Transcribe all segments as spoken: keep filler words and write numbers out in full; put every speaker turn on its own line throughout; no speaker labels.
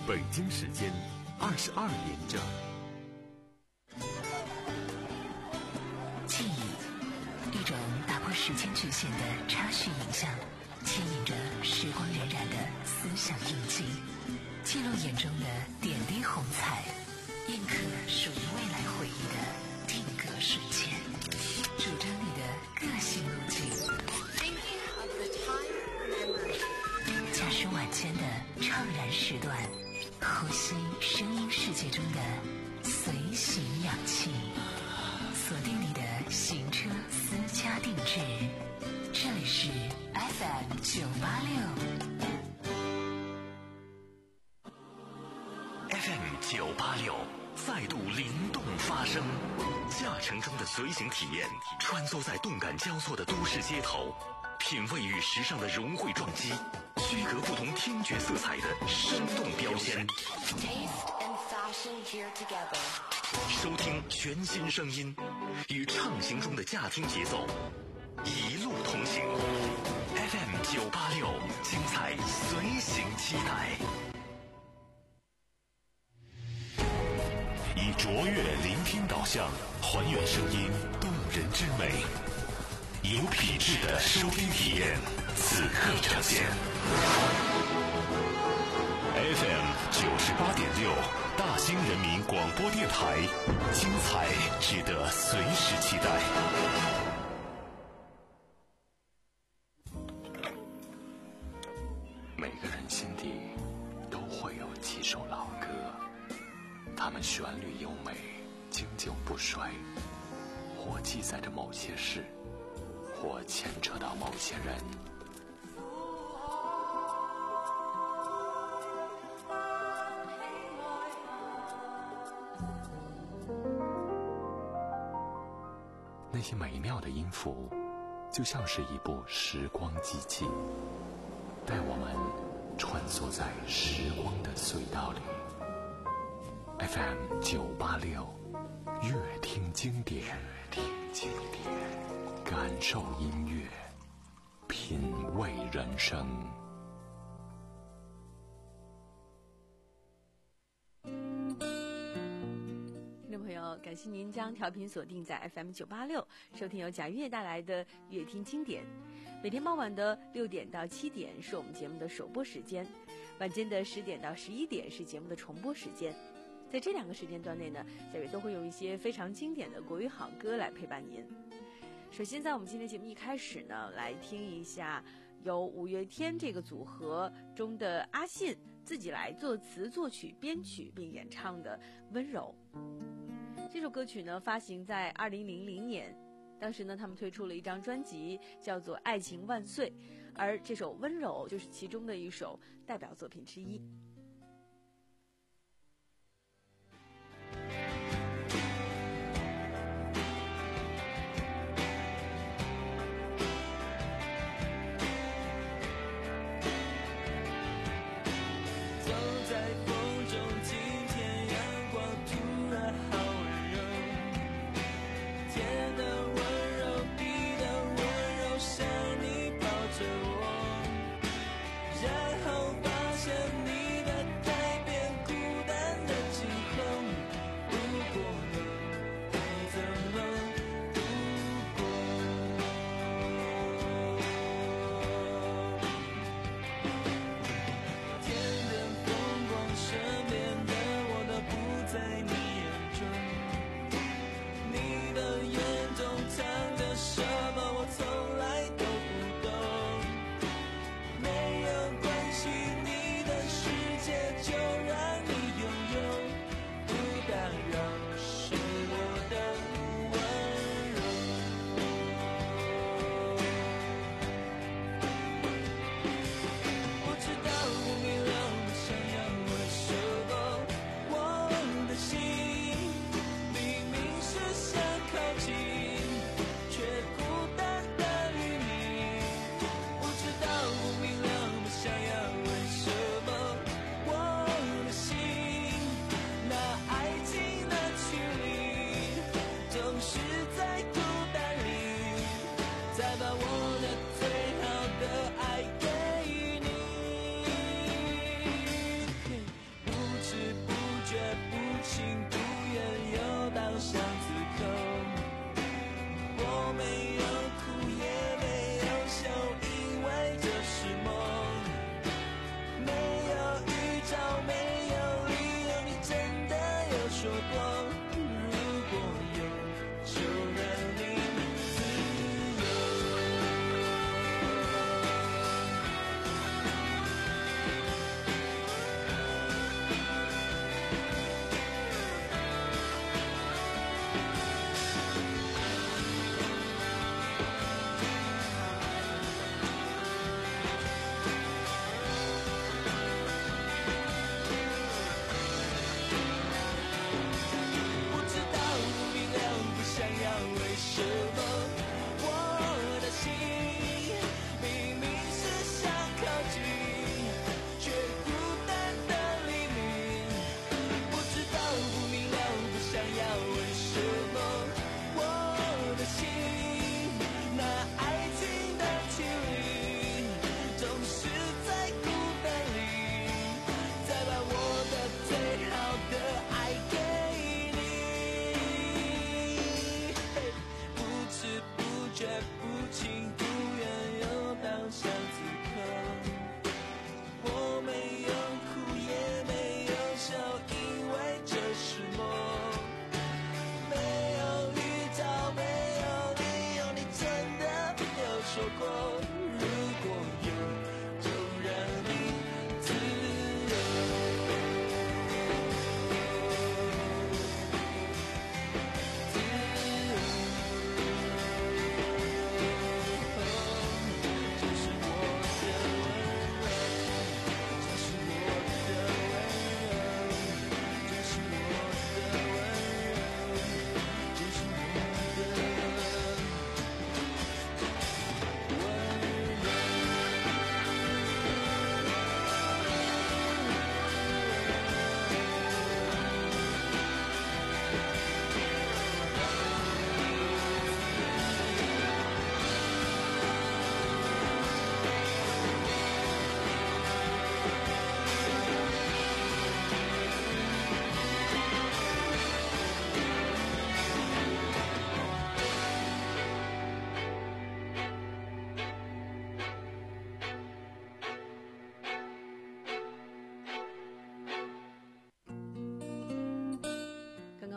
北京时间二十二点整。
记忆，一种打破时间局限的插叙影像，牵引着时光荏苒的思想印记，记录眼中的点滴红彩，印刻属于未来回忆的定格瞬间，主张你的个性路径。驾驶晚间的怅然时段，呼吸声音世界中的随行氧气，锁定你的行车私家定制，这里是 F M 九八六
F M 九八六再度灵动发声，驾乘中的随行体验，穿梭在动感交错的都市街头，品味与时尚的融汇撞击，区隔不同听觉色彩的生动标签，收听全新声音，与畅行中的驾听节奏一路同行。 F M 九八六，精彩随行期待。
以卓越聆听导向，还原声音动人之美，有品质的收听体验，此刻呈现。F M 九十八点六，大兴人民广播电台，精彩值得随时期待。
每个人心底都会有几首老歌，它们旋律优美，经久不衰，或记载着某些事，或牵扯到某些人。那些美妙的音符，就像是一部时光机器，带我们穿梭在时光的隧道里。F M 九八六，乐听经典，乐听经典，感受音乐，品味人生。
听众朋友，感谢您将调频锁定在 F M 九八六，收听由贾月带来的乐听经典。每天傍晚的六点到七点是我们节目的首播时间，晚间的十点到十一点是节目的重播时间。在这两个时间段内呢，贾月都会用一些非常经典的国语好歌来陪伴您。首先在我们今天节目一开始呢，来听一下由五月天这个组合中的阿信自己来作词作曲编曲并演唱的《温柔》。这首歌曲呢发行在二零零零年，当时呢他们推出了一张专辑叫做《爱情万岁》，而这首《温柔》就是其中的一首代表作品之一。
然后发现你的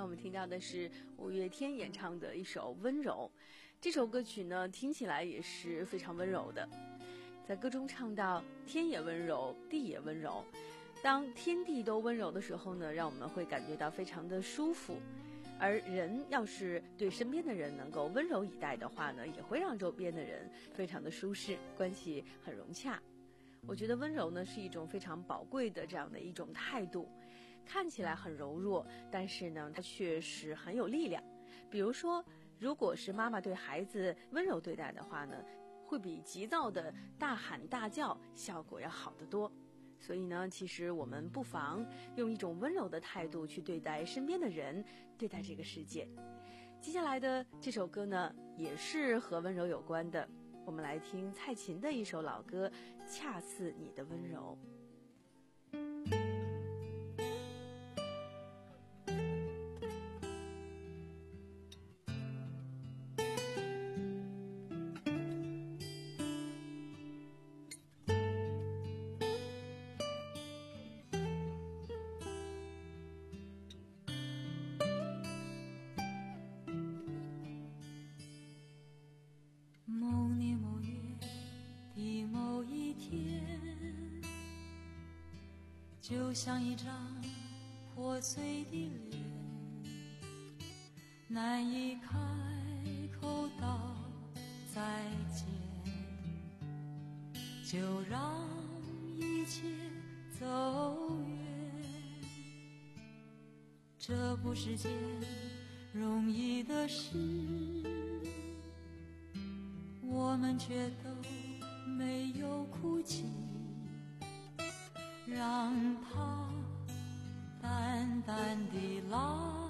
们听到的是五月天演唱的一首《温柔》。这首歌曲呢，听起来也是非常温柔的。在歌中唱到天也温柔，地也温柔。当天地都温柔的时候呢，让我们会感觉到非常的舒服。而人要是对身边的人能够温柔以待的话呢，也会让周边的人非常的舒适，关系很融洽。我觉得温柔呢是一种非常宝贵的这样的一种态度，看起来很柔弱，但是呢它确实很有力量。比如说，如果是妈妈对孩子温柔对待的话呢，会比急躁的大喊大叫效果要好得多。所以呢，其实我们不妨用一种温柔的态度去对待身边的人，对待这个世界。接下来的这首歌呢，也是和温柔有关的。我们来听蔡琴的一首老歌《恰似你的温柔》。
就像一张破碎的脸，难以开口道再见，就让一切走远。这不是件容易的事，我们却都没有哭泣，让它淡淡地来，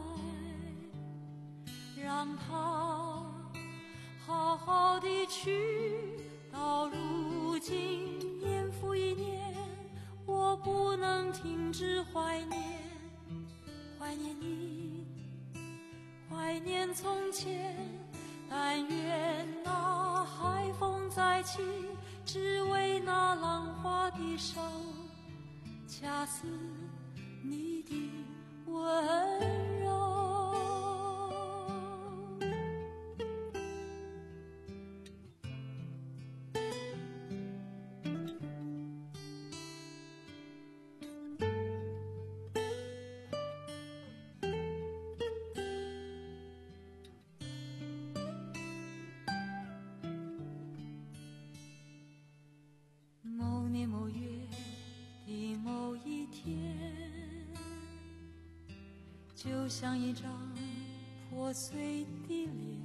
让它好好地去。到如今年复一年，我不能停止怀念，怀念你，怀念从前。但愿那海风再起，只为那浪花的手，恰似你的温柔。某年某月的某一天，就像一张破碎的脸，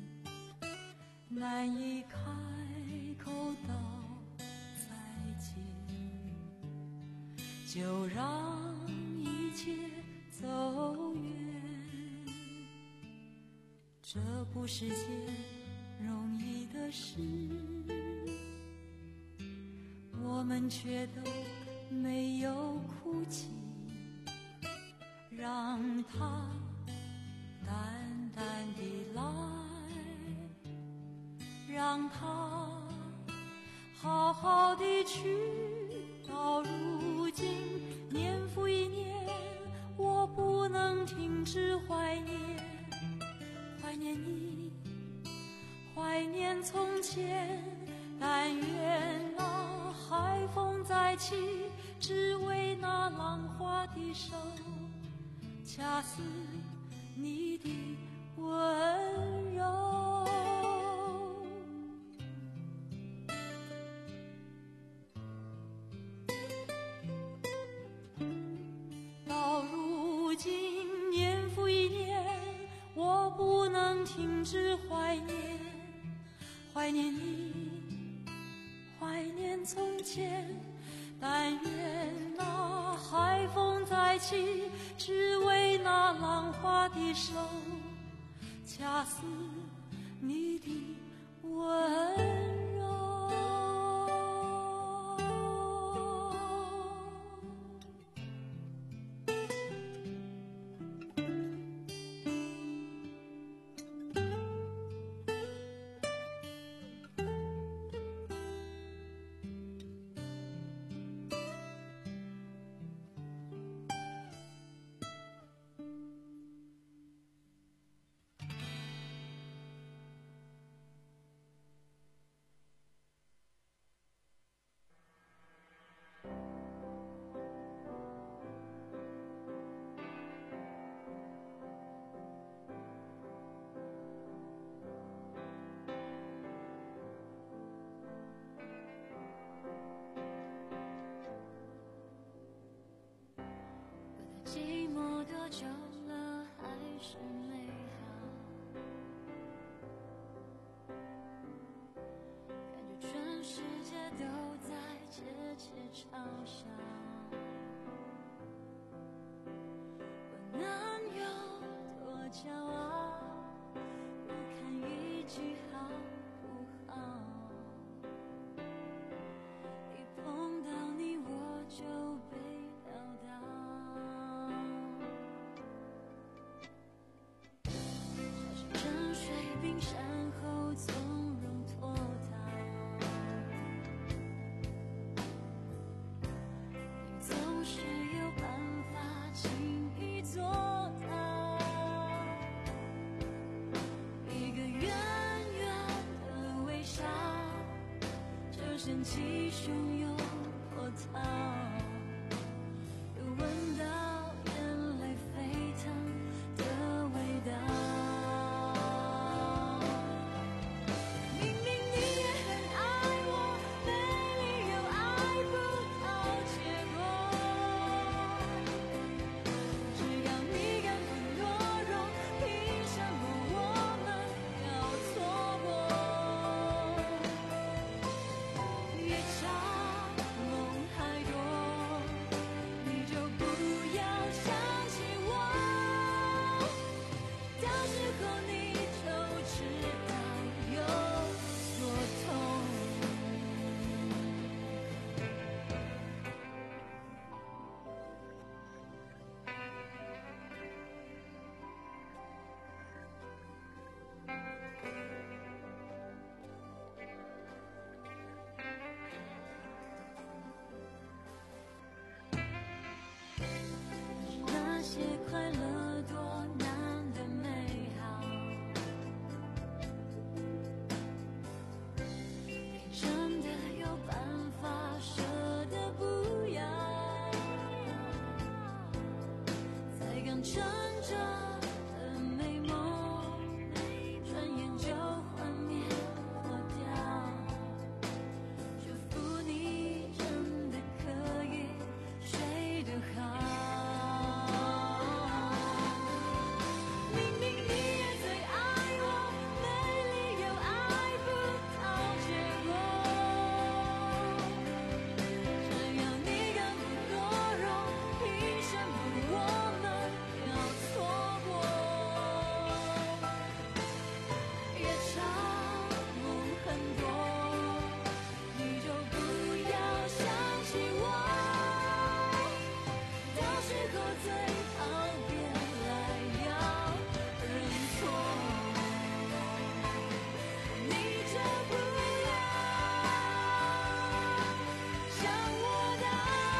难以开口道再见，就让一切走远。这不是件容易的事，我们却都没有哭泣，让它淡淡地来，让它好好地去。到如今年复一年，我不能停止怀念，怀念你，怀念从前。但愿那海风再起，只为那浪花的手，恰似你的温柔。到如今年复一年，我不能停止怀念，怀念你，怀念从前。但愿那海风再起，只为那浪花的手，恰似你的温柔。 寂寞多久了还是美好，感觉全世界都在窃窃嘲笑，我能有多骄傲，不看一句好不好，一碰到你我就被撂倒，小心沉睡冰山后从容脱逃，你总是有办法轻易做到，一个圆圆的微笑就掀起汹涌波涛，又闻到眼泪沸腾的味道，明明你也很爱我，没理由爱不到结果，只要你敢不懦弱，凭什么我们要错过，越长梦还多，你就不要想起我，到时候你就知道有多痛。那些快乐多难的美好，你真的有办法舍得不要，才刚撑着的美梦，转眼就幻灭破掉，祝福你真的可以睡得好，明明你也最爱我，没理由爱不到结果，只要你敢不懦弱，凭什么我们要错过，夜长梦很多，你就不要想起我，到时候最好别来要认错，你这不要想我的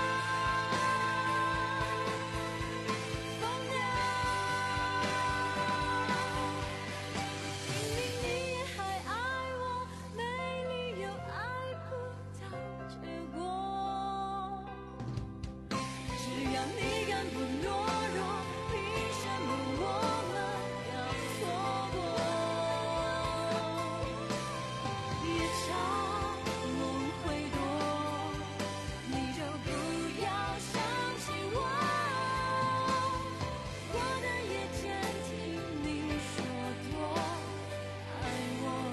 疯掉，明明你也还爱我，没理由爱不到结果，只要你敢不懦弱，凭什么我们要错过，夜长梦会多，你就不要想起我，过的夜间听你说多爱我。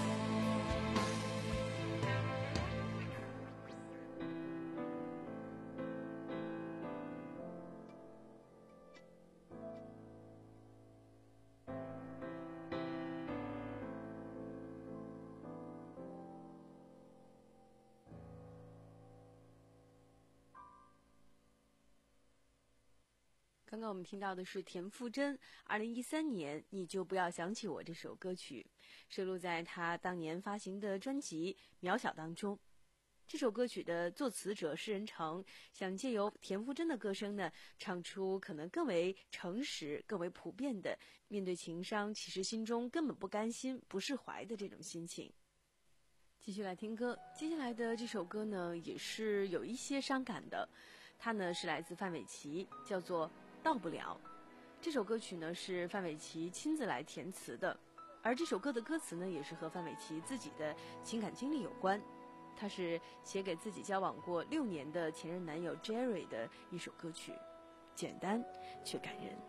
刚刚我们听到的是田馥甄二零一三年《你就不要想起我》这首歌曲，收录在她当年发行的专辑《渺小》当中。这首歌曲的作词者施仁成想借由田馥甄的歌声呢，唱出可能更为诚实、更为普遍的面对情伤，其实心中根本不甘心、不释怀的这种心情。继续来听歌，接下来的这首歌呢，也是有一些伤感的，它呢是来自范玮琪，叫做《到不了》。这首歌曲呢是范玮琪亲自来填词的，而这首歌的歌词呢也是和范玮琪自己的情感经历有关。它是写给自己交往过六年的前任男友 Jerry 的一首歌曲。 简单却感人。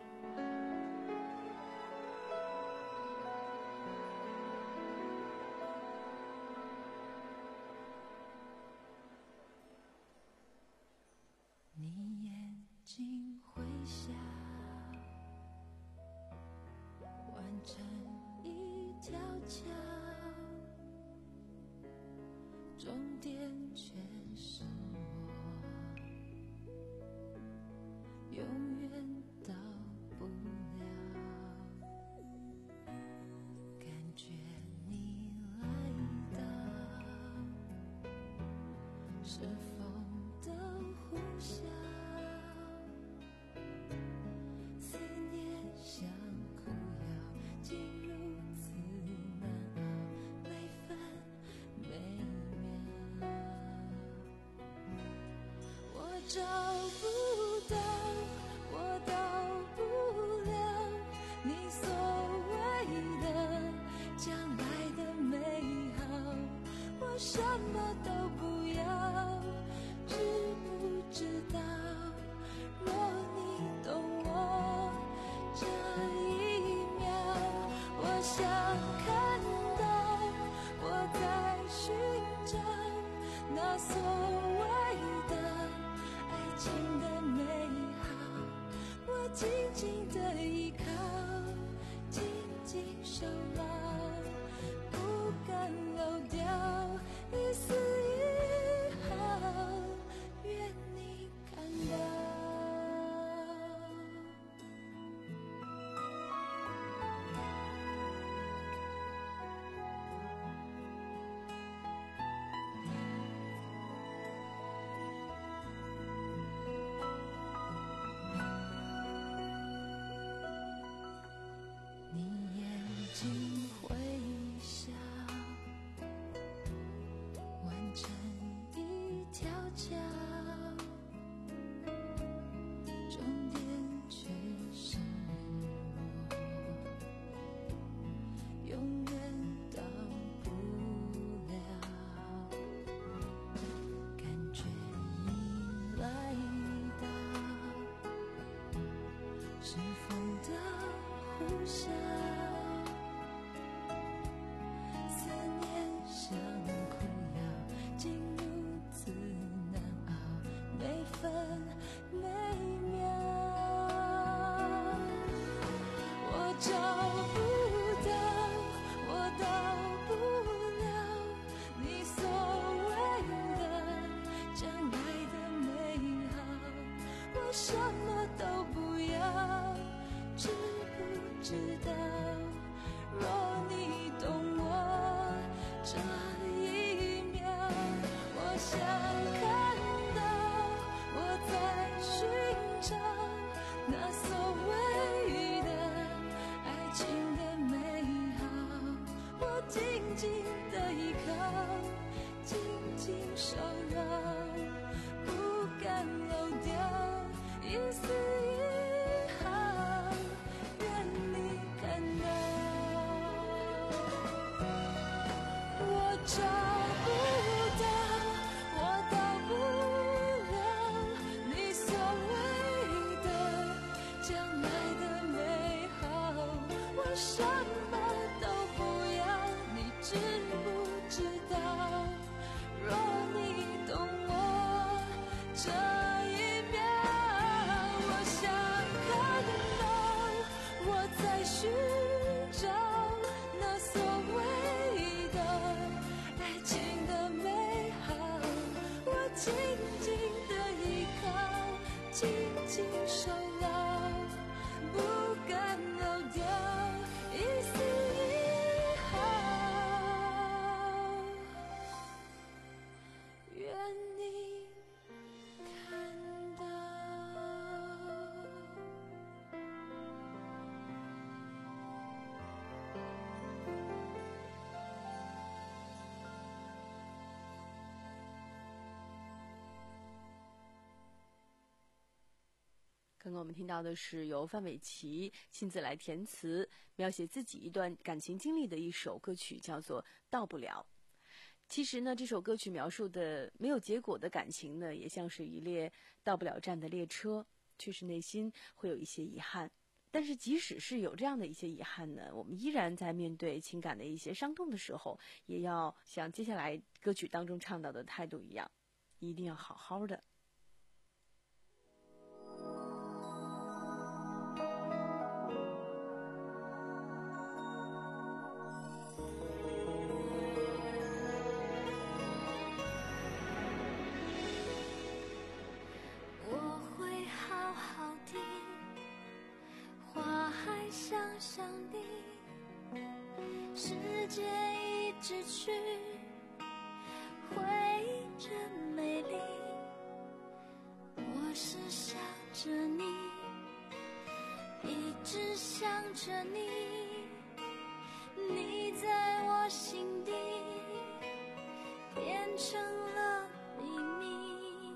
你眼睛会笑，完成一条桥，终点却是我，永远到不了。感觉你来到，是风的呼啸，思念像苦药，竟如此难熬，每分每秒。我找不到，我到不了你所谓的将来的美好，我什么都不要，知不知道？若你懂我这一秒，我想看到我在寻找那所谓的爱情的美好，我紧紧的依靠，紧紧守牢，不敢漏掉一丝一毫，愿你看到。你眼睛会笑，完成一条桥，终点却是我，永远到不了。感觉你来到，是风的呼啸，思念像苦药，竟如此难熬，每分每秒。我找不到，我到不了你所谓的将来的美好，我什么都不要，知不知道？若你懂我这一秒，我想看到我在寻找那所谓的爱情的美好，我紧紧的依靠，紧紧守牢，不敢漏掉一丝一毫，愿你看到。我找不到，我到不了你所谓的将来的美好，我什么都不要，你知不知道？若你懂我这一秒，我想看到我在寻找那所谓的爱情的美好，我紧紧的依靠，紧紧守牢，不敢漏掉一丝一毫，愿你看到。
刚刚我们听到的是由范玮琪亲自来填词，描写自己一段感情经历的一首歌曲，叫做《到不了》。其实呢，这首歌曲描述的没有结果的感情呢，也像是一列到不了站的列车。 确实内心会有一些遗憾。但是即使是有这样的一些遗憾呢，我们依然在面对情感的一些伤痛的时候，也要像接下来歌曲当中唱到的态度一样，一定要好好的。
我会好好的，花还香香的，时间一直去，回忆真美丽。我是想着你，一直想着你，你在我心底变成了秘密。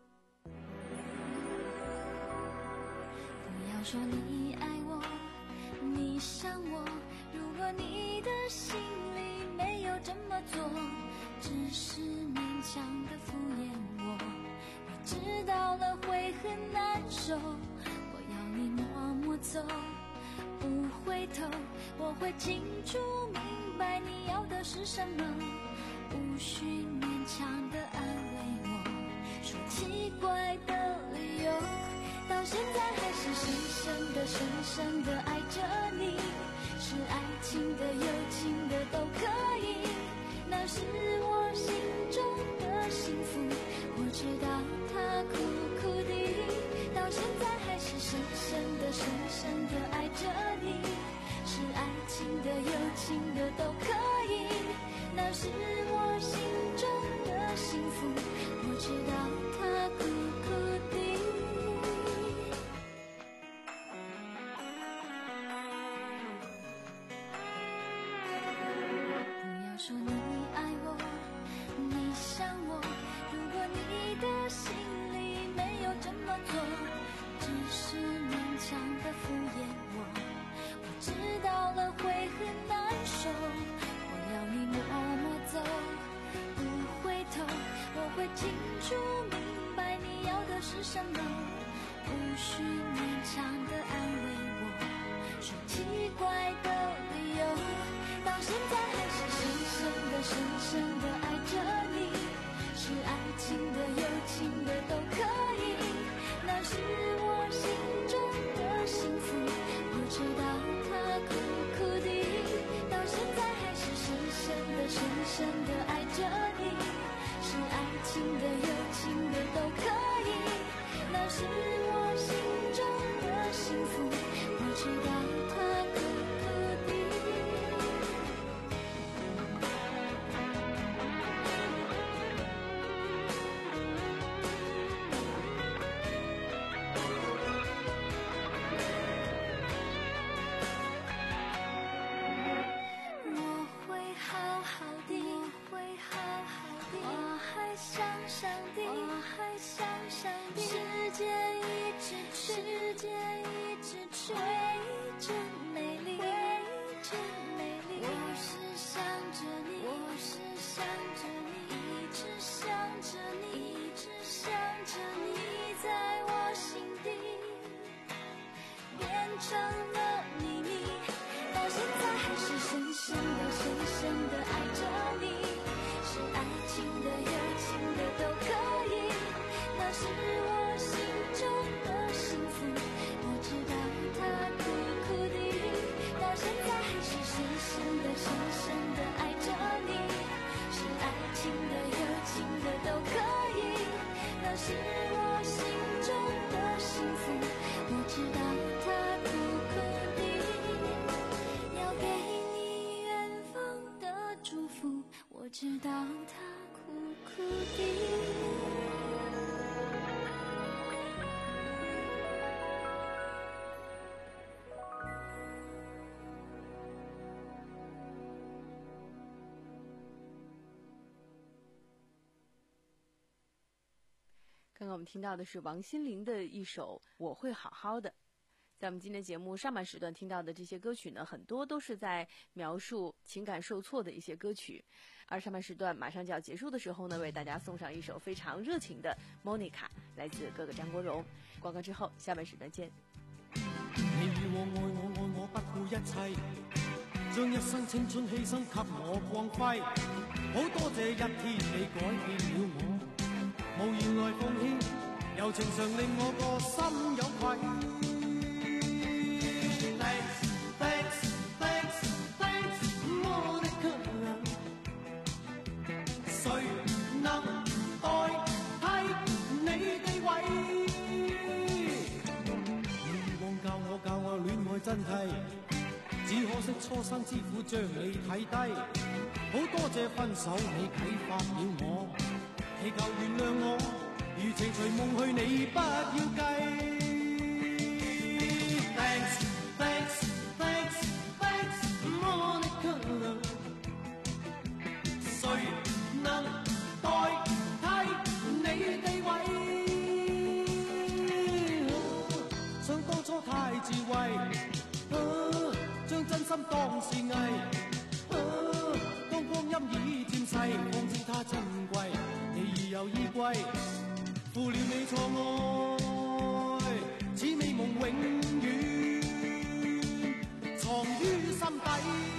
不要说你爱我，你想我，如果你的心里没有这么做，只是勉强的敷衍我，你知道了会很难受。我要你默默走，不回头，我会清楚明白你要的是什么，无需勉强的安慰我，说奇怪的理由，到现在还是深深的深深的爱着你，是爱情的有情的都可以，那是我心中的幸福，我知道它苦苦的，到现在还是深深的深深的爱着你，是爱情的有情的都可以，那是我心中的幸福，我知道它苦苦的。不要说你爱我，你想我，如果你的心里没有这么做，只是勉强的敷衍我，我知道了会很难受。我要你默默走，不回头，我会清楚明白你要的是什么，无需勉强的安慰我，说奇怪的理由，到现在还是深深的深深的爱着你，是爱情的有情的都可以，那是我心中的幸福，我知道它苦苦的，到现在还是深深的深深的爱着你，是爱情的有情的都可以，那是我心中的幸福，我知道它苦苦的。我会好好的，我会好好的，我还想想的，我还想想的，时间一直去，时间一直去，回忆真美丽，回忆真美丽。我是想着你，我是想着你，一直想着你，一直想着你，在我心底变成了秘密，到现在还是深深的深深的爱着你，是爱情的有情的都可以，那是我心中的幸福，我知道它苦苦的，到现在还是深深的深深的爱着你，是爱情的有情的都可以，那是我心中的幸福，我知道它苦苦的，要给你远方的祝福，我知道它苦苦的。
刚刚我们听到的是王心凌的一首《我会好好的》。 在我们今天节目上半时段听到的这些歌曲呢，很多都是在描述情感受挫的一些歌曲。而上半时段马上就要结束的时候呢，为大家送上一首非常热情的 Monica， 来自哥哥张国荣。广告之后，下半时段见。
你與我愛我愛我不顧一切，將一生青春犧牲給我光輝。好多謝一天你改變了我，無言來奉獻，柔情常令我個心有愧。Thanks, thanks, thanks, thanks, Monica。誰能代替你地位？教我教我戀愛真諦，只可惜初生之虎將你睇低。好多謝分手你啟發了我，祈求原諒我，如情隨夢去你不要計。Thanks, thanks, thanks, thanks, Monica。誰能代替你地位？太智慧，啊，將真心當是藝，啊，當光陰已漸逝，方知它珍貴。你已有依歸，負了你錯愛，此美夢永遠藏於心底。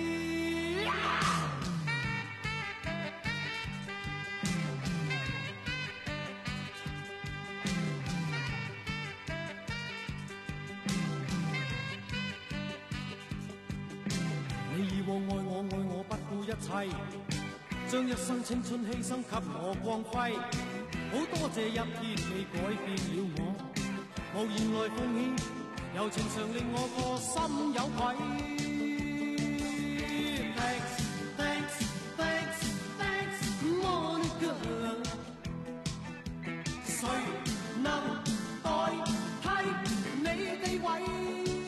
你以往愛我愛我不顧一切，將一生青春犧牲給我光輝。好多謝一天你改變了我，無言來奉獻，柔情常令我個心有愧。Thanks, thanks, thanks, thanks, Monica。誰能代替你地位？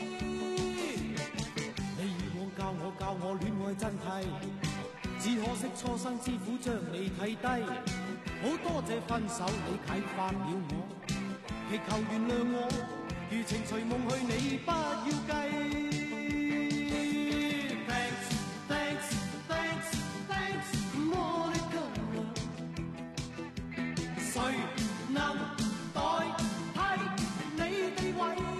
教我教我戀愛真諦，只可惜初生之虎將你睇低。好多謝分手你啟發了我，祈求原諒我，如情隨夢去你不要計。Thanks, thanks, thanks, thanks, Monica。誰能代替你地位？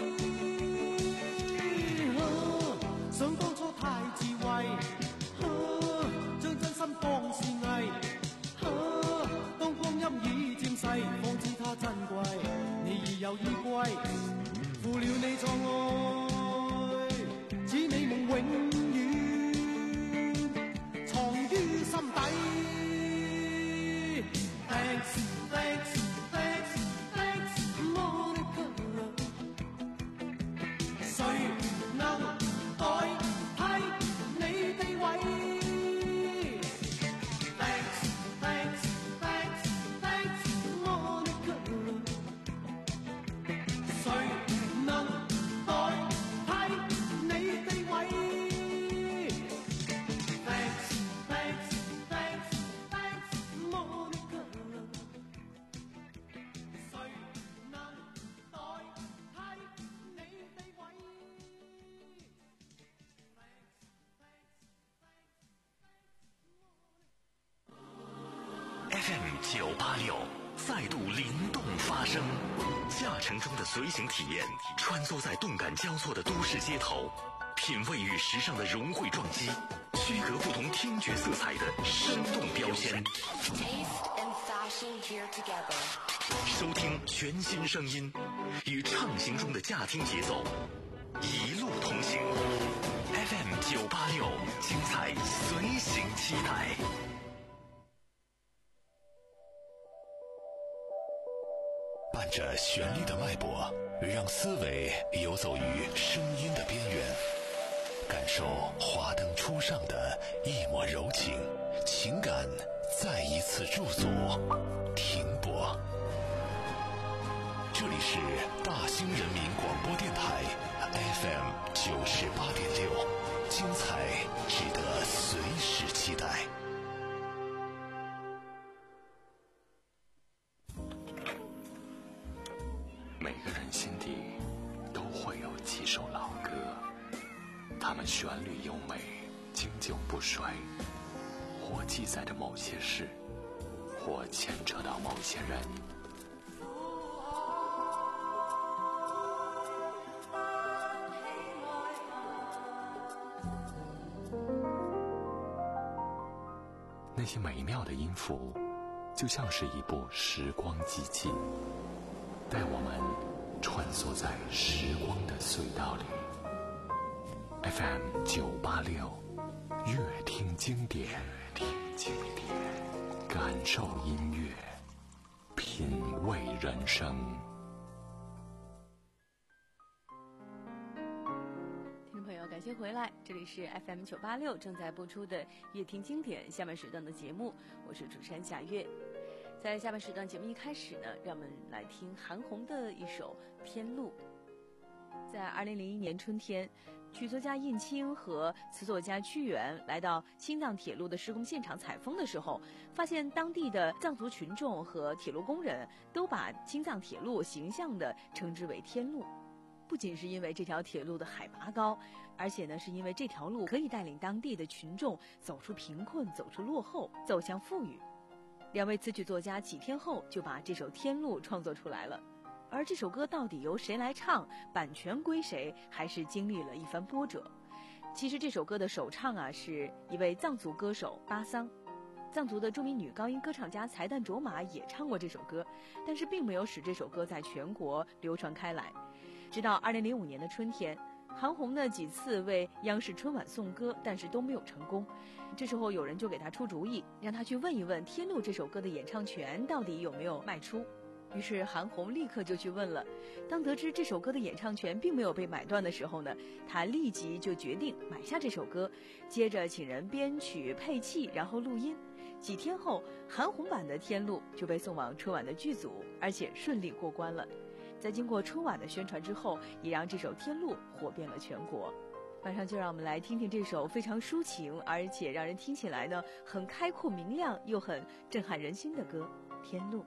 想當初太智慧，啊，將真心當是藝，啊，當光陰已漸逝，方知它珍貴。你已有依歸，負了你錯愛，此美夢永遠藏於心底。Thanks, thanks, thanks, thanks, Monica。誰能代替你地位？ Thanks, thanks, thanks, thanks, Monica。誰能代替你地位？ Thanks, thanks, thanks, thanks, Monica。誰能代替你地位？
F M 九八六再度灵动发声，驾乘中的随行体验，穿梭在动感交错的都市街头，品味与时尚的融汇撞击，区隔不同听觉色彩的生动标签。收听全新声音，与畅行中的驾听节奏，一路同行。F M 九八六，精彩随行期待。
伴着旋律的脉搏，让思维游走于声音的边缘，感受华灯初上的一抹柔情，情感再一次驻足停泊。这里是大兴人民广播电台 F M 九十八点六，精彩值得随时期待。
每个人心底都会有它们旋律优美，经久不衰，或记载着某些事，或牵扯到某些人。那些美妙的音符，就像是一部时光机器，带我们穿梭在时光的隧道里。F M 九八六，乐听经典，乐听经典，感受音乐，品味人生。
感谢回来，这里是 F M 九八六正在播出的乐听经典下半时段的节目，我是主持人夏月。在下半时段节目一开始呢，让我们来听韩红的一首《天路》。在二零零一年春天，曲作家印青和词作家屈原来到青藏铁路的施工现场采风的时候，发现当地的藏族群众和铁路工人都把青藏铁路形象地称之为天路。不仅是因为这条铁路的海拔高，而且呢，是因为这条路可以带领当地的群众走出贫困，走出落后，走向富裕。两位词曲作家几天后就把这首《天路》创作出来了。而这首歌到底由谁来唱，版权归谁，还是经历了一番波折。其实这首歌的首唱啊，是一位藏族歌手巴桑。藏族的著名女高音歌唱家才旦卓玛也唱过这首歌，但是并没有使这首歌在全国流传开来。直到二零零五年的春天，韩红呢几次为央视春晚送歌，但是都没有成功。这时候有人就给她出主意，让她去问一问《天路》这首歌的演唱权到底有没有卖出。于是韩红立刻就去问了。当得知这首歌的演唱权并没有被买断的时候呢，她立即就决定买下这首歌，接着请人编曲配器，然后录音。几天后，韩红版的《天路》就被送往春晚的剧组，而且顺利过关了。在经过春晚的宣传之后，也让这首《天路》火遍了全国。马上就让我们来听听这首非常抒情，而且让人听起来呢很开阔明亮又很震撼人心的歌《天路》。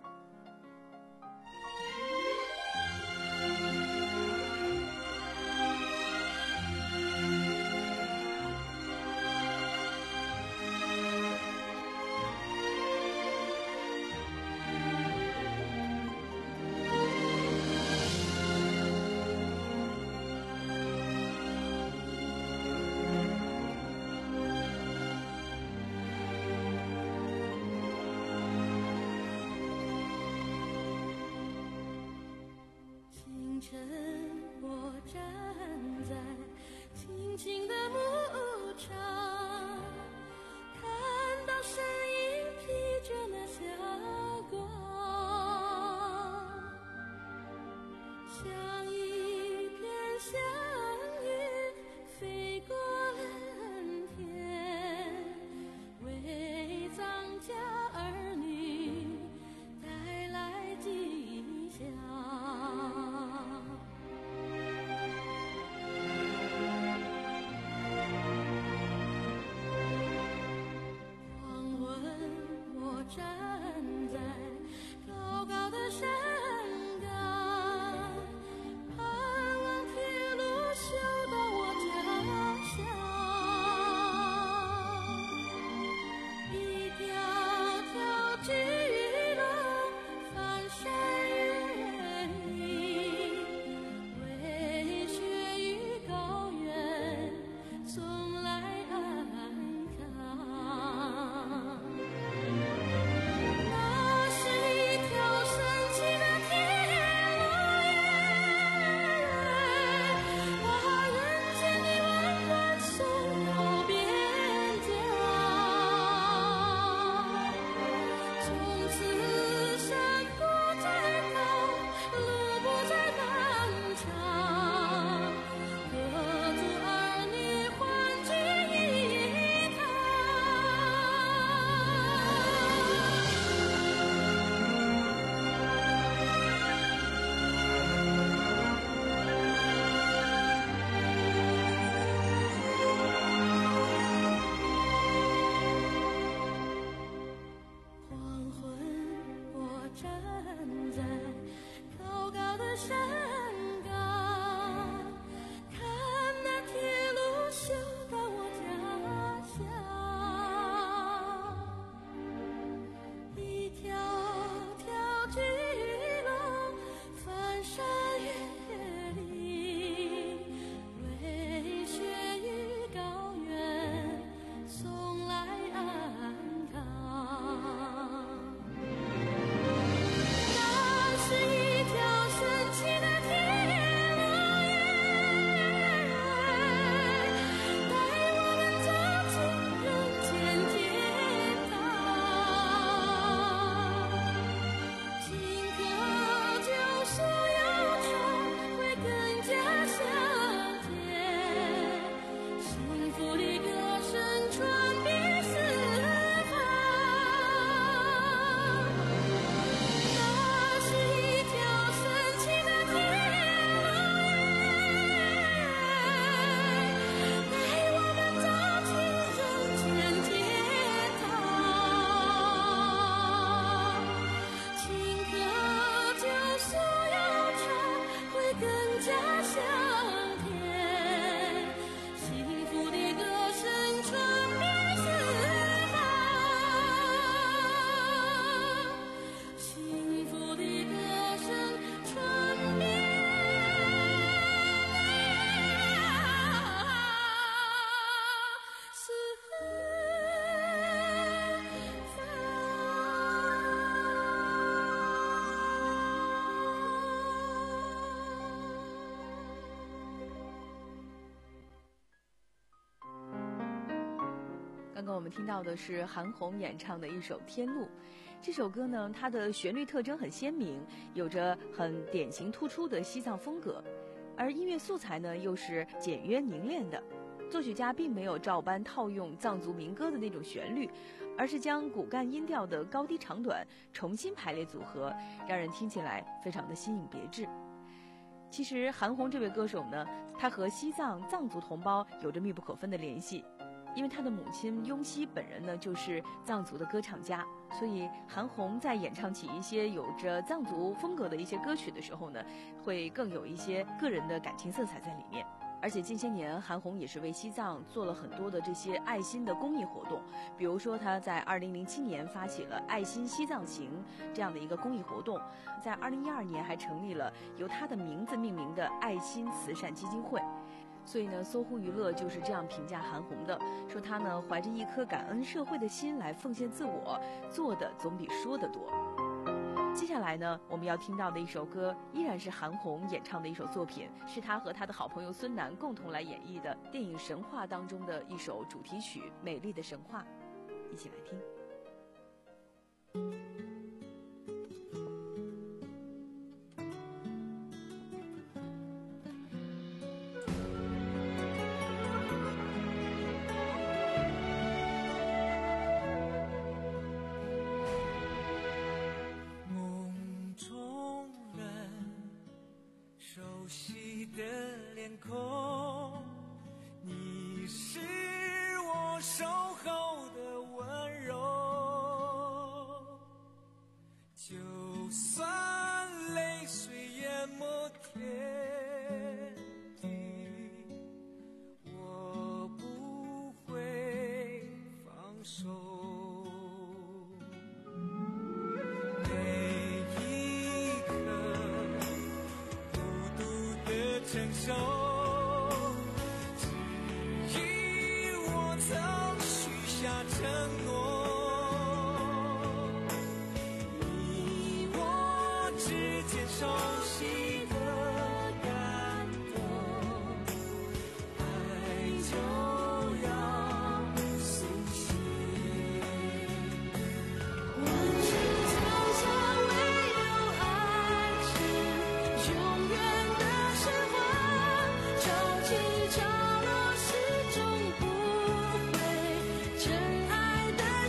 刚刚我们听到的是韩红演唱的一首《天路》。这首歌呢，它的旋律特征很鲜明，有着很典型突出的西藏风格，而音乐素材呢又是简约凝练的。作曲家并没有照搬套用藏族民歌的那种旋律，而是将骨干音调的高低长短重新排列组合，让人听起来非常的新颖别致。其实韩红这位歌手呢，她和西藏藏族同胞有着密不可分的联系，因为她的母亲雍熙本人呢就是藏族的歌唱家，所以韩红在演唱起一些有着藏族风格的一些歌曲的时候呢，会更有一些个人的感情色彩在里面。而且近些年韩红也是为西藏做了很多的这些爱心的公益活动，比如说她在二零零七年发起了爱心西藏行这样的一个公益活动，在二零一二年还成立了由她的名字命名的爱心慈善基金会。所以呢，搜狐娱乐就是这样评价韩红的，说她呢怀着一颗感恩社会的心来奉献自我，做的总比说的多。接下来呢，我们要听到的一首歌依然是韩红演唱的一首作品，是她和她的好朋友孙楠共同来演绎的电影《神话》当中的一首主题曲《美丽的神话》，一起来听。
你是我守候的温柔，就算泪水淹没天地，我不会放手。每一刻孤独的承受，承诺，你我之间熟悉的感动，爱就要苏醒。
万水长河没有爱是永远的神话，潮起潮落始终不会。真爱的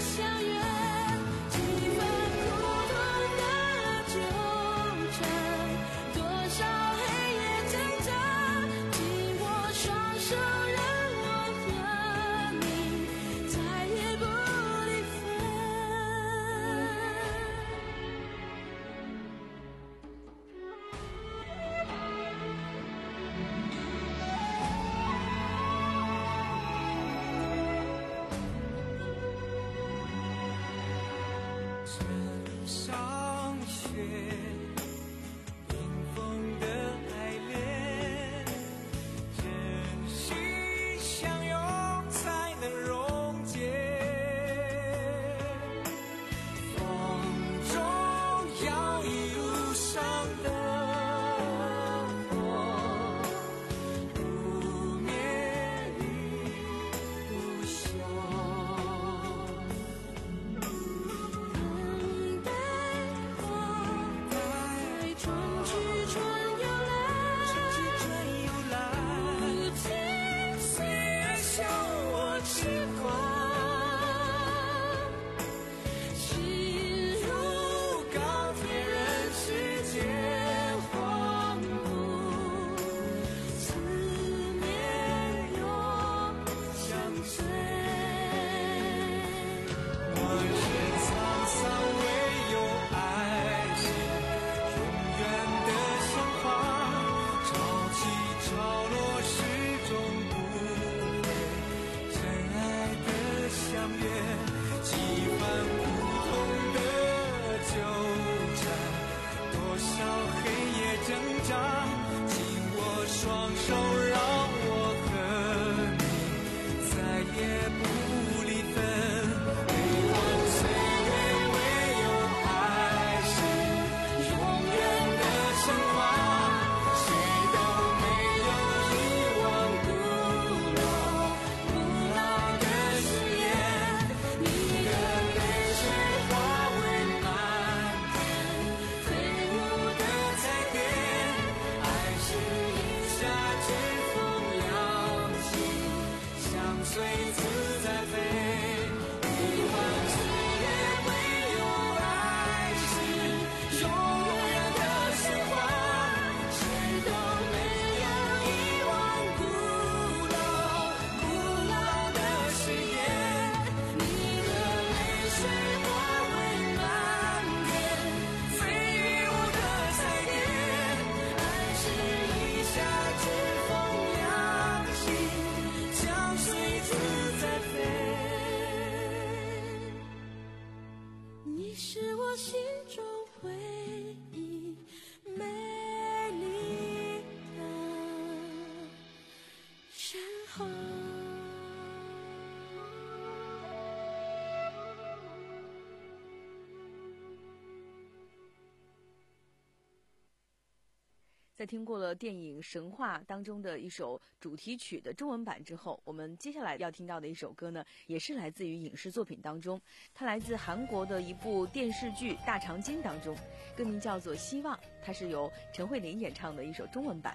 在听过了电影《神话》当中的一首主题曲的中文版之后，我们接下来要听到的一首歌呢，也是来自于影视作品当中，它来自韩国的一部电视剧《大长今》当中，歌名叫做《希望》，它是由陈慧琳演唱的一首中文版。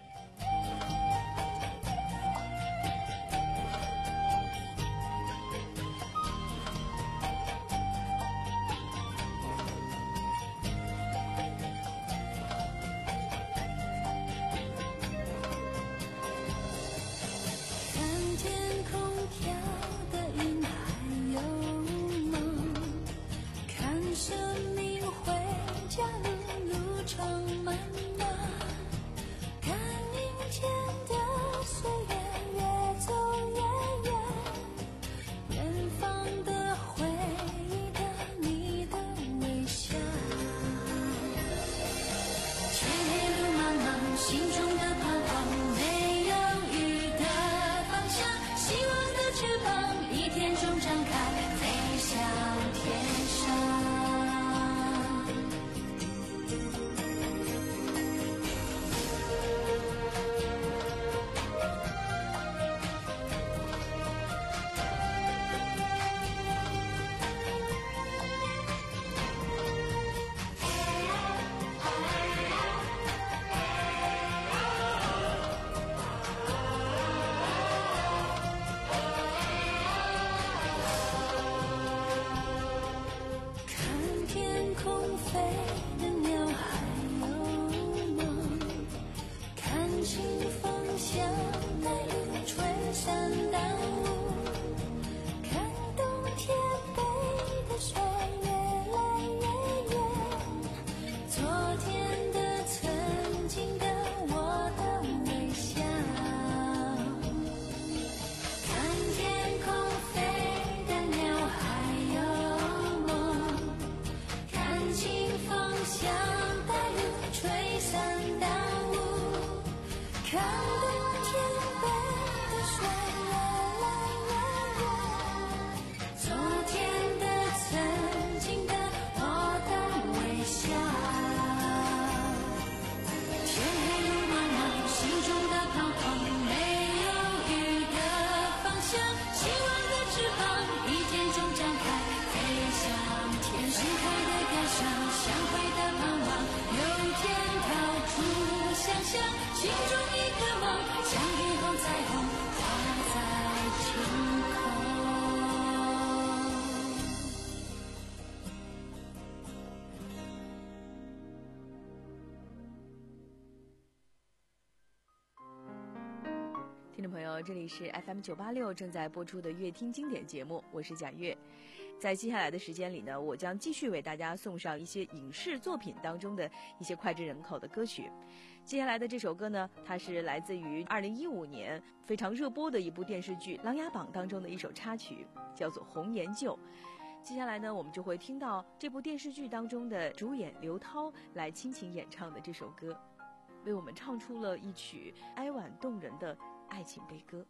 听众朋友，这里是 F M 九八六正在播出的乐听经典节目，我是贾月。在接下来的时间里呢，我将继续为大家送上一些影视作品当中的一些脍炙人口的歌曲。接下来的这首歌呢，它是来自于二零一五年非常热播的一部电视剧《琅琊榜》当中的一首插曲，叫做《红颜旧》。接下来呢，我们就会听到这部电视剧当中的主演刘涛来倾情演唱的这首歌，为我们唱出了一曲哀婉动人的爱情悲歌。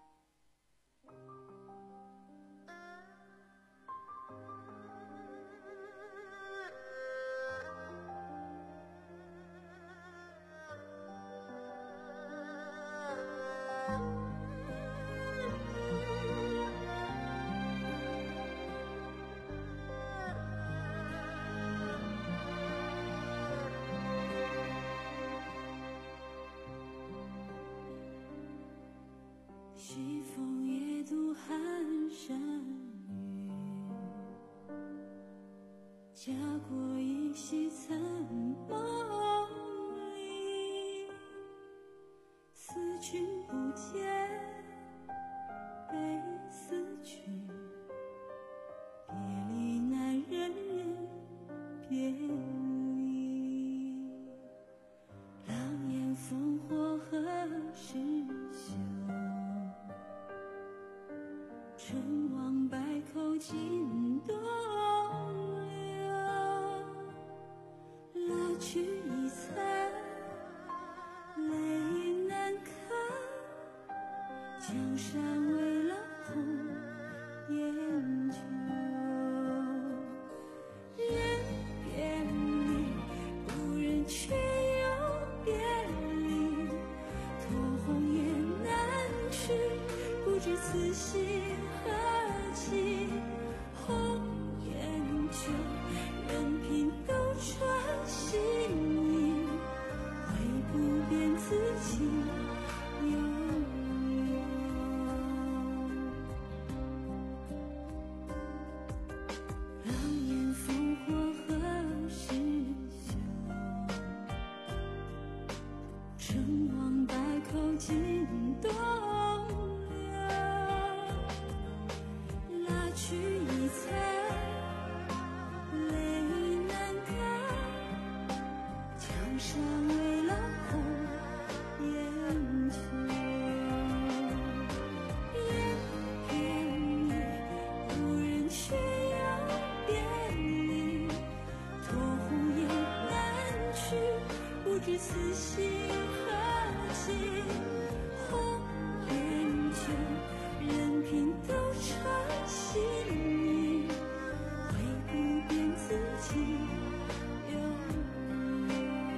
西风夜渡寒山雨，家国依稀曾梦里，思君不见悲思曲，别离难忍人别离，狼烟烽火何时休，唇亡百口尽东流，老去已残泪难看， 江山为了红颜酒，人别离，故人却又别离，托鸿雁南去，不知此心何寄。红颜酒，任凭斗转星移，唯不变自己悠悠。狼烟烽火何时休？成王败寇尽东流。拉去一彩泪难干，江山为了红颜酒。人别离，故人却又别离，托鸿雁南去，不知此心何寄。红颜酒，任凭斗转星移，唯不变自己悠悠。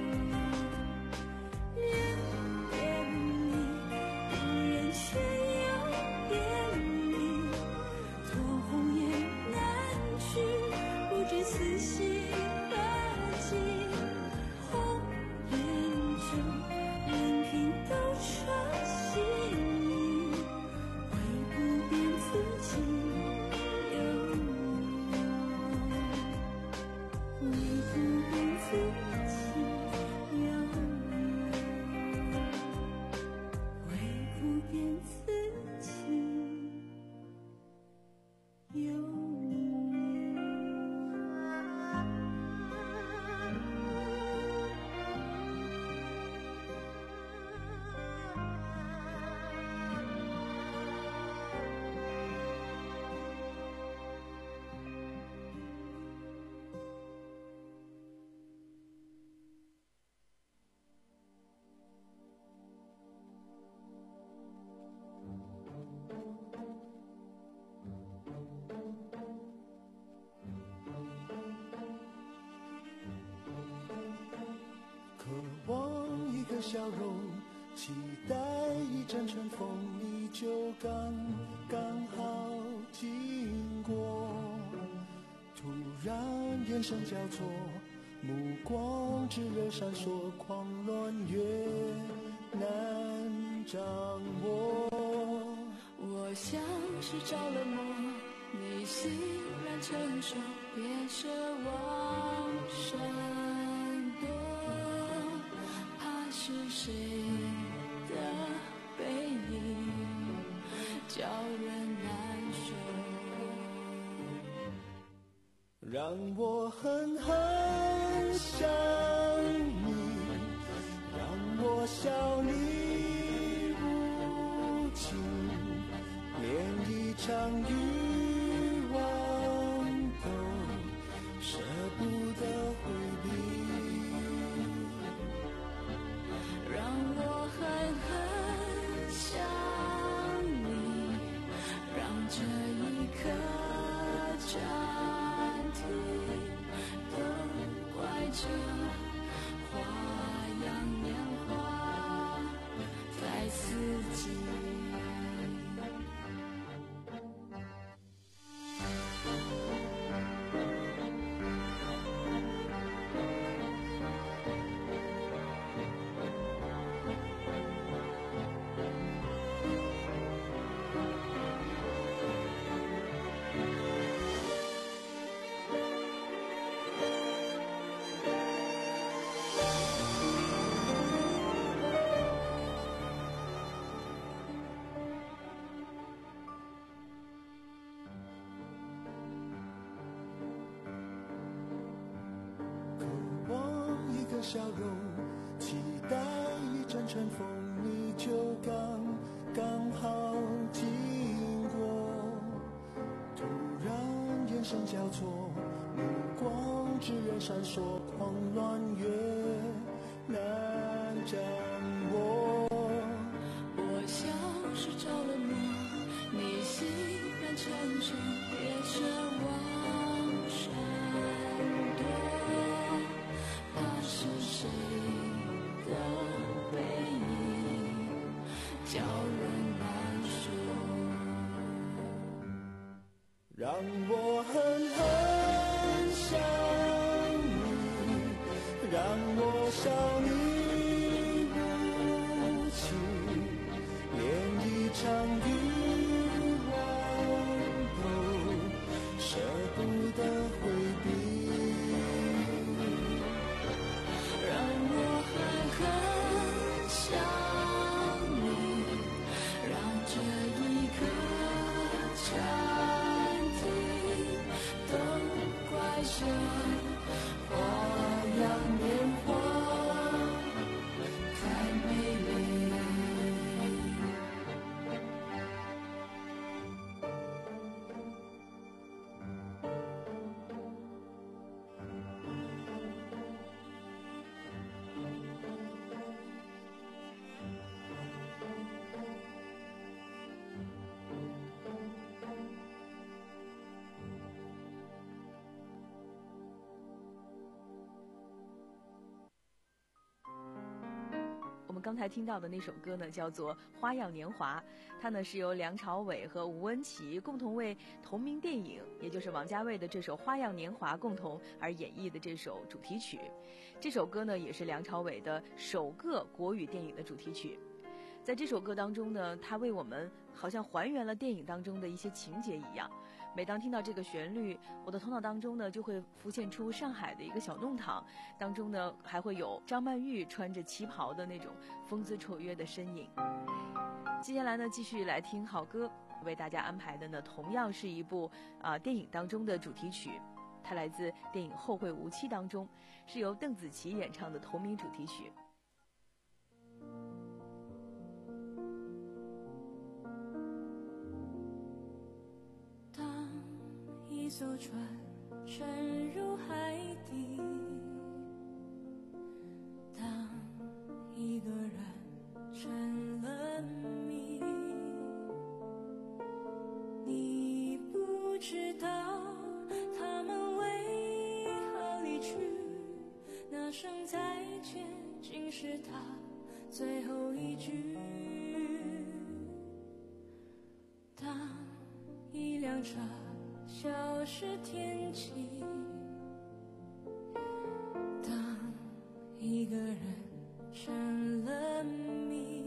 人别离，故人却又别离，托鸿雁南去，不知此心何寄。红颜酒，任凭斗转星移，唯不变自己悠悠，唯不变自己悠悠，唯不变自己悠悠。
渴望一个笑容，期待一阵春风，你就刚刚好经过。突然眼神交错，目光炙热闪烁，狂乱越难掌握。
我像是着了魔，你欣然承受，别奢望闪躲，怕是谁的背影叫人难受。
让我狠狠想你，让我笑你无情，连一场欲望都舍不得回避。
让我狠狠想你，让这一刻暂停，都怪这花样年华太刺激。
笑容，期待一阵春风，你就刚刚好经过。突然眼神交错，目光炙热闪烁，狂乱越难掌握。
我像是着了魔， 身列车往山多，怕是谁的背影叫人难受。
让我狠狠想你，让我笑你无情，连一场欲望都舍不得回避。
让我狠狠想你，让这一刻暂停，都怪谁花样年华太美丽。
我们刚才听到的那首歌呢，叫做《花样年华》，它呢是由梁朝伟和吴恩琪共同为同名电影，也就是王家卫的这首《花样年华》共同而演绎的这首主题曲。这首歌呢，也是梁朝伟的首个国语电影的主题曲。在这首歌当中呢，它为我们好像还原了电影当中的一些情节一样。每当听到这个旋律，我的头脑当中呢就会浮现出上海的一个小弄堂，当中呢还会有张曼玉穿着旗袍的那种风姿绰约的身影。接下来呢，继续来听好歌，为大家安排的呢同样是一部啊、呃、电影当中的主题曲，它来自电影《后会无期》当中，是由邓紫棋演唱的同名主题曲。
一艘船沉入海底，当一个人成了谜，你不知道他们为何离去，那声再见竟是他最后一句。当一辆车消失天际，当一个人成了谜，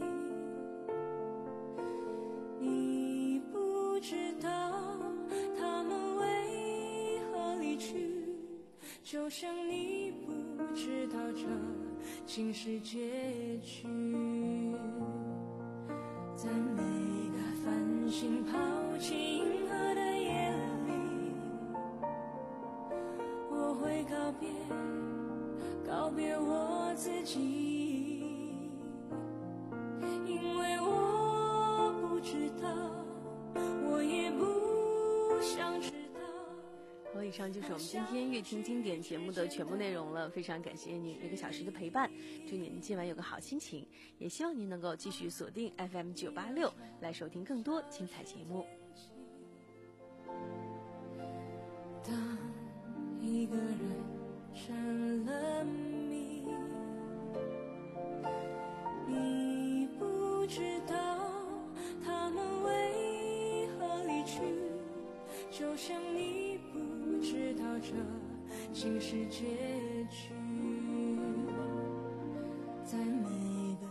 你不知道他们为何离去，就像你不知道这竟是结局。在每个繁星抛弃银河的夜里，我会告别告别我自己，因为我不知道，我也不想知道。
好，以上就是我们今天乐听经典节目的全部内容了，非常感谢您一个小时的陪伴，祝您今晚有个好心情，也希望您能够继续锁定 F M 九八六来收听更多精彩节目。
当一个人成了谜，你不知道他们为何离去，就像你不知道这竟是结局。在每个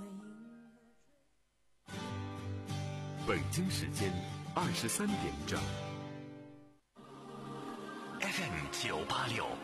北京时间二十三点整。
F M 九八六